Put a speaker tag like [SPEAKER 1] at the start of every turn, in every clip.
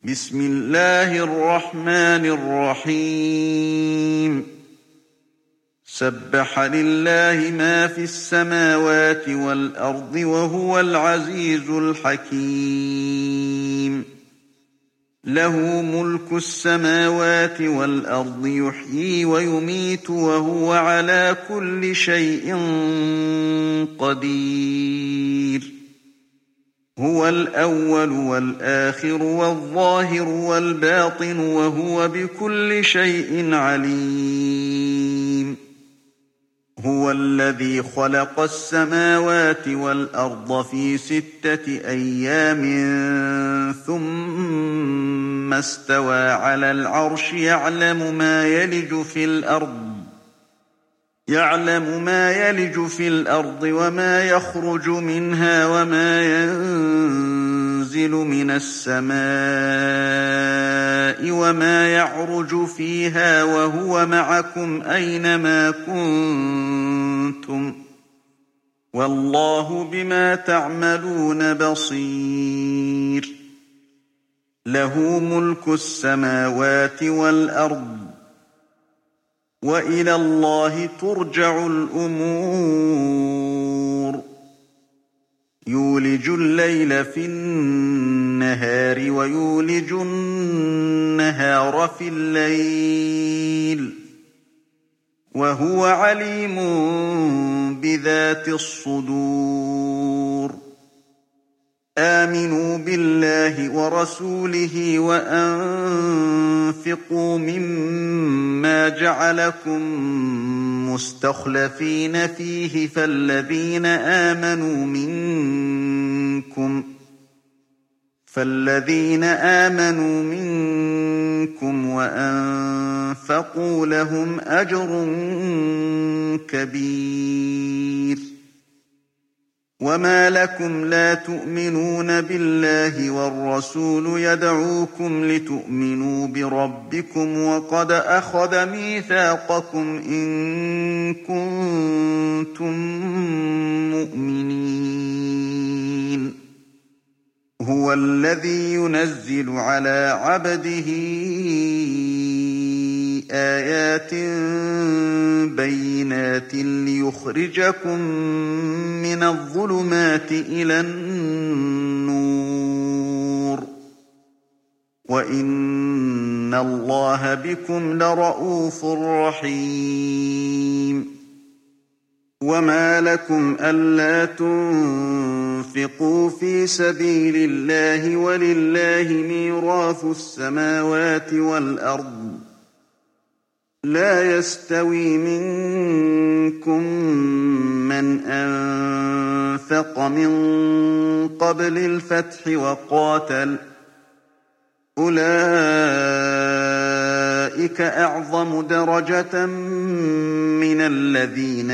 [SPEAKER 1] بسم الله الرحمن الرحيم سبح لله ما في السماوات والأرض وهو العزيز الحكيم له ملك السماوات والأرض يحيي ويميت وهو على كل شيء قدير هو الأول والآخر والظاهر والباطن وهو بكل شيء عليم هو الذي خلق السماوات والأرض في 6 أيام ثم استوى على العرش يعلم ما يلج في الأرض وما يخرج منها وما ينزل من السماء وما يعرج فيها وهو معكم أينما كنتم والله بما تعملون بصير له ملك السماوات والأرض وإلى الله ترجع الأمور يولج الليل في النهار ويولج النهار في الليل وهو عليم بذات الصدور آمنوا بالله ورسوله وأنفقوا مما جعلكم مستخلفين فيه فالذين آمنوا منكم وأنفقوا لهم أجر كبير وما لكم لا تؤمنون بالله والرسول يدعوكم لتؤمنوا بربكم وقد أخذ ميثاقكم إن كنتم مؤمنين هو الذي ينزل على عبده آيات بينات ليخرجكم من الظلمات إلى النور وإن الله بكم لرءوف رحيم وما لكم ألا تنفقوا في سبيل الله ولله ميراث السماوات والأرض لا يستوي منكم من أنفق من قبل الفتح وقاتل أولئك أعظم درجة من الذين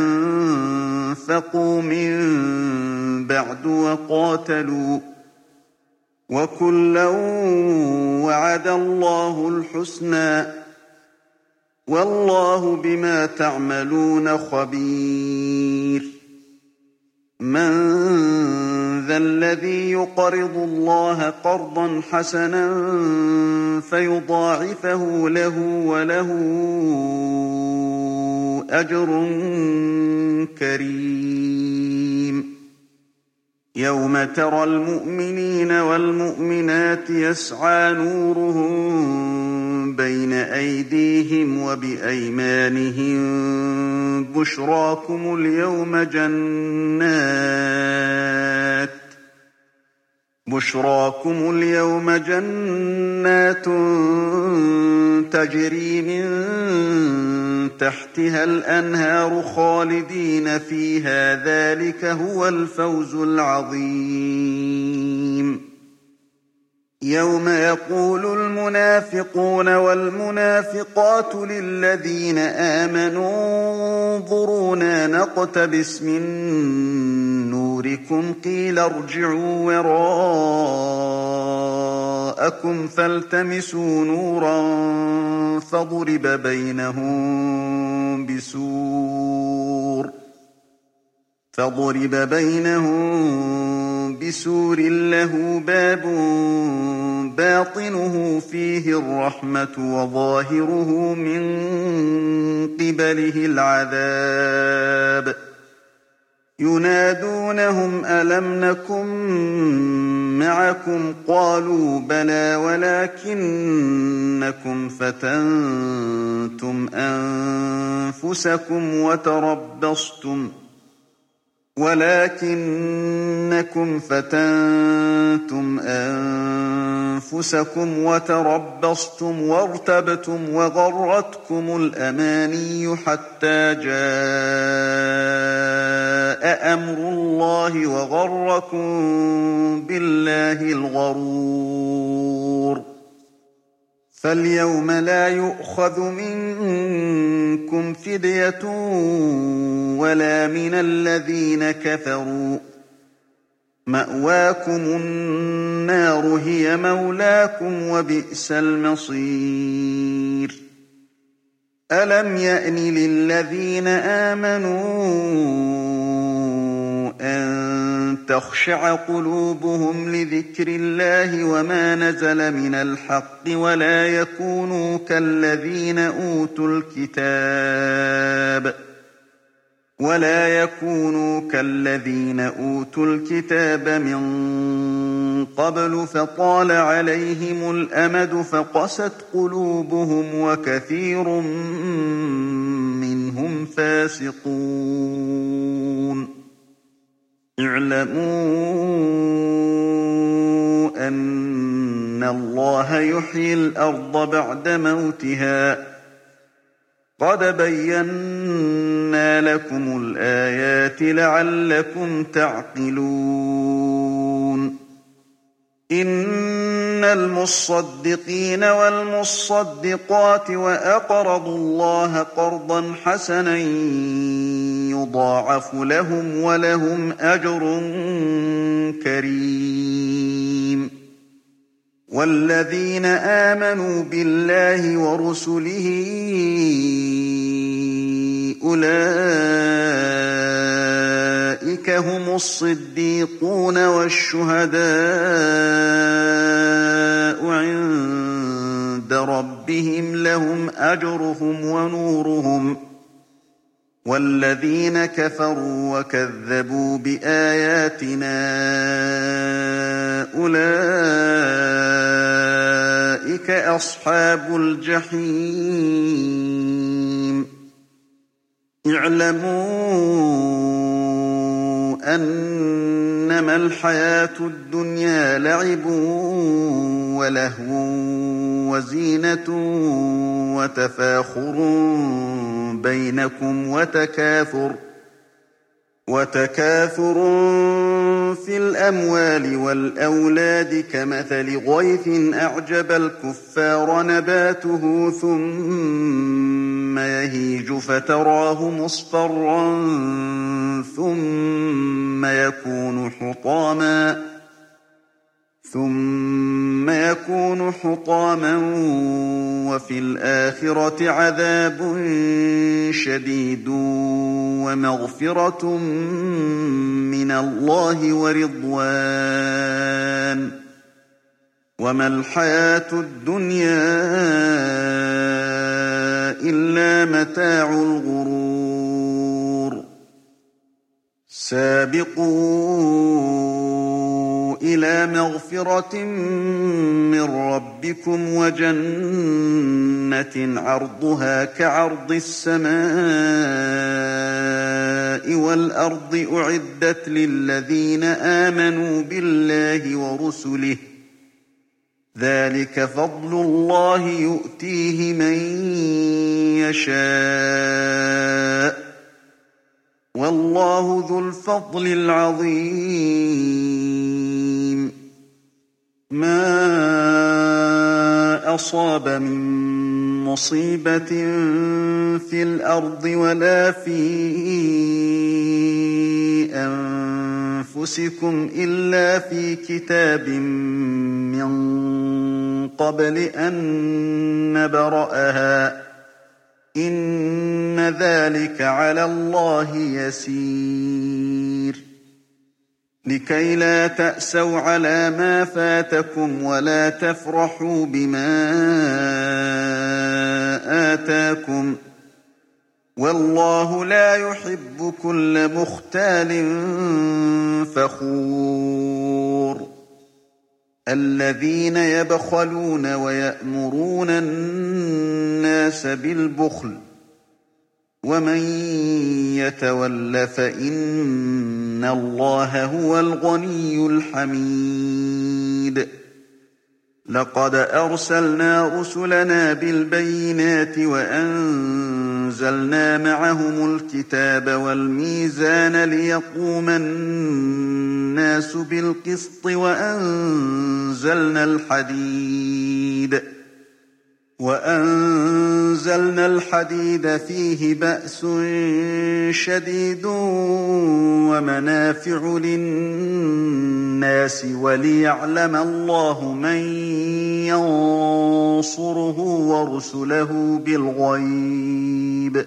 [SPEAKER 1] أنفقوا من بعد وقاتلوا وكلا وعد الله الحسنى والله بما تعملون خبير من ذا الذي يقرض الله قرضا حسنا فيضاعفه له وله أجر كريم يوم ترى المؤمنين والمؤمنات يسعى نورهم بين أيديهم وبأيمانهم بشراكم اليوم جنات تجري من تحتها الأنهار خالدين فيها ذلك هو الفوز العظيم يوم يقول المنافقون والمنافقات للذين آمنوا انظرونا نقتبس من نوركم قيل ارجعوا وراءكم فالتمسوا نورا فضرب بينهم بسور له باب باطنه فيه الرحمة وظاهره من قبله العذاب ينادونهم ألم نكن معكم قالوا بلى ولكنكم فتنتم أنفسكم وتربصتم وارتبتم وغرتكم الأماني حتى جاء أمر الله وغركم بالله الغرور فاليوم لا يؤخذ منكم فدية ولا من الذين كفروا مأواكم النار هي مولاكم وبئس المصير ألم يأن للذين آمنوا أن تخشع قلوبهم لذكر الله وما نزل من الحق ولا يكونوا كالذين أوتوا الكتاب من قبل فطال عليهم الأمد فقست قلوبهم وكثير منهم فاسقون اعلموا أن الله يحيي الأرض بعد موتها قد بينا لكم الآيات لعلكم تعقلون إن المصدقين والمصدقات وأقرضوا الله قرضا حسنا يضاعف لهم ولهم أجر كريم والذين آمنوا بالله ورسله أولئك هم الصديقون والشهداء عند ربهم لهم أجرهم ونورهم والذين كفروا وكذبوا بآياتنا أولئك أصحاب الجحيم اعلموا أنما الحياة الدنيا لعب ولهو وزينة وتفاخر بينكم وتكاثر في الأموال والأولاد كمثل غيث أعجب الكفار نباته ثم يهيج فتراه مصفرا ثم يكون حطاما وفي الآخرة عذاب شديد ومغفرة من الله ورضوان وما الحياة الدنيا إلا متاع الغرور سابقوا إلى مغفرة من ربكم وجنة عرضها كعرض السماء والأرض أعدت للذين آمنوا بالله ورسله ذلك فضل الله يؤتيه من يشاء والله ذو الفضل العظيم ما أصاب من مصيبة في الأرض ولا في أنفسكم إلا في كتاب من قبل أن نبرأها إن ذلك على الله يسير لكي لا تأسوا على ما فاتكم ولا تفرحوا بما آتاكم والله لا يحب كل مختال فخور الذين يبخلون ويأمرون الناس بالبخل ومن يتول فإن الله هو الغني الحميد لقد أرسلنا رسلنا بالبينات وأنزلنا معهم الكتاب والميزان ليقوم الناس بالقسط وأنزلنا الحديد فيه بأس شديد ومنافع للناس وليعلم الله من ينصره ورسله بالغيب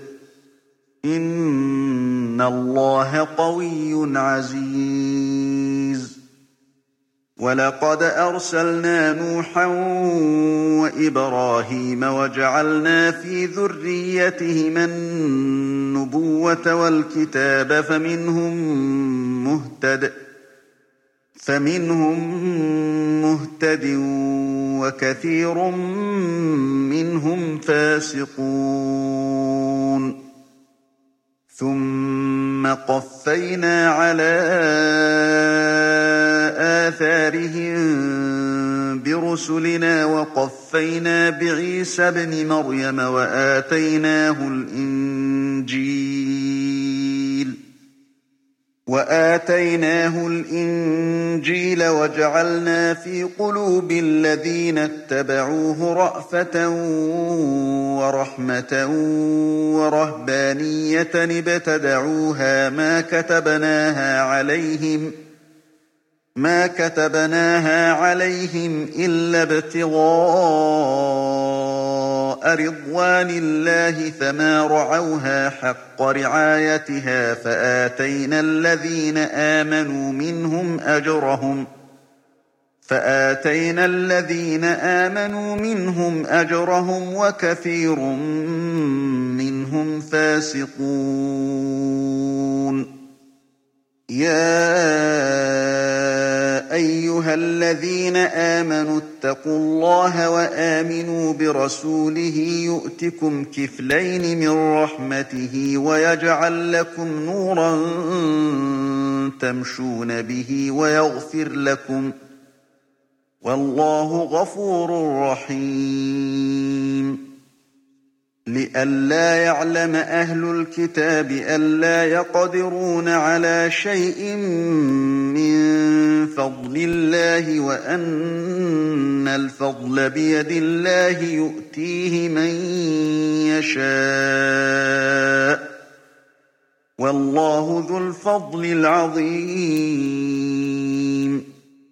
[SPEAKER 1] إن الله قوي عزيز ولقد أرسلنا نوحا وإبراهيم وجعلنا في ذريتهما النبوة والكتاب فمنهم مهتد وكثير منهم فاسقون ثم قفينا على آثارهم برسلنا وقفينا بعيسى ابن مريم وآتيناه الإنجيل وجعلنا في قلوب الذين اتبعوه رأفة ورحمة ورهبانية ابتدعوها ما كتبناها عليهم إلا ابتغاء رضوان الله فما رعوها حق رعايتها فآتينا الذين آمنوا منهم أجرهم وكثير منهم فاسقون يا أيها الذين آمنوا اتقوا الله وآمنوا برسوله يؤتكم كفلين من رحمته ويجعل لكم نورا تمشون به ويغفر لكم والله غفور رحيم لئلا يعلم أهل الكتاب ألا يقدرون على شيء من فضل الله وأن الفضل بيد الله يؤتيه من يشاء والله ذو الفضل العظيم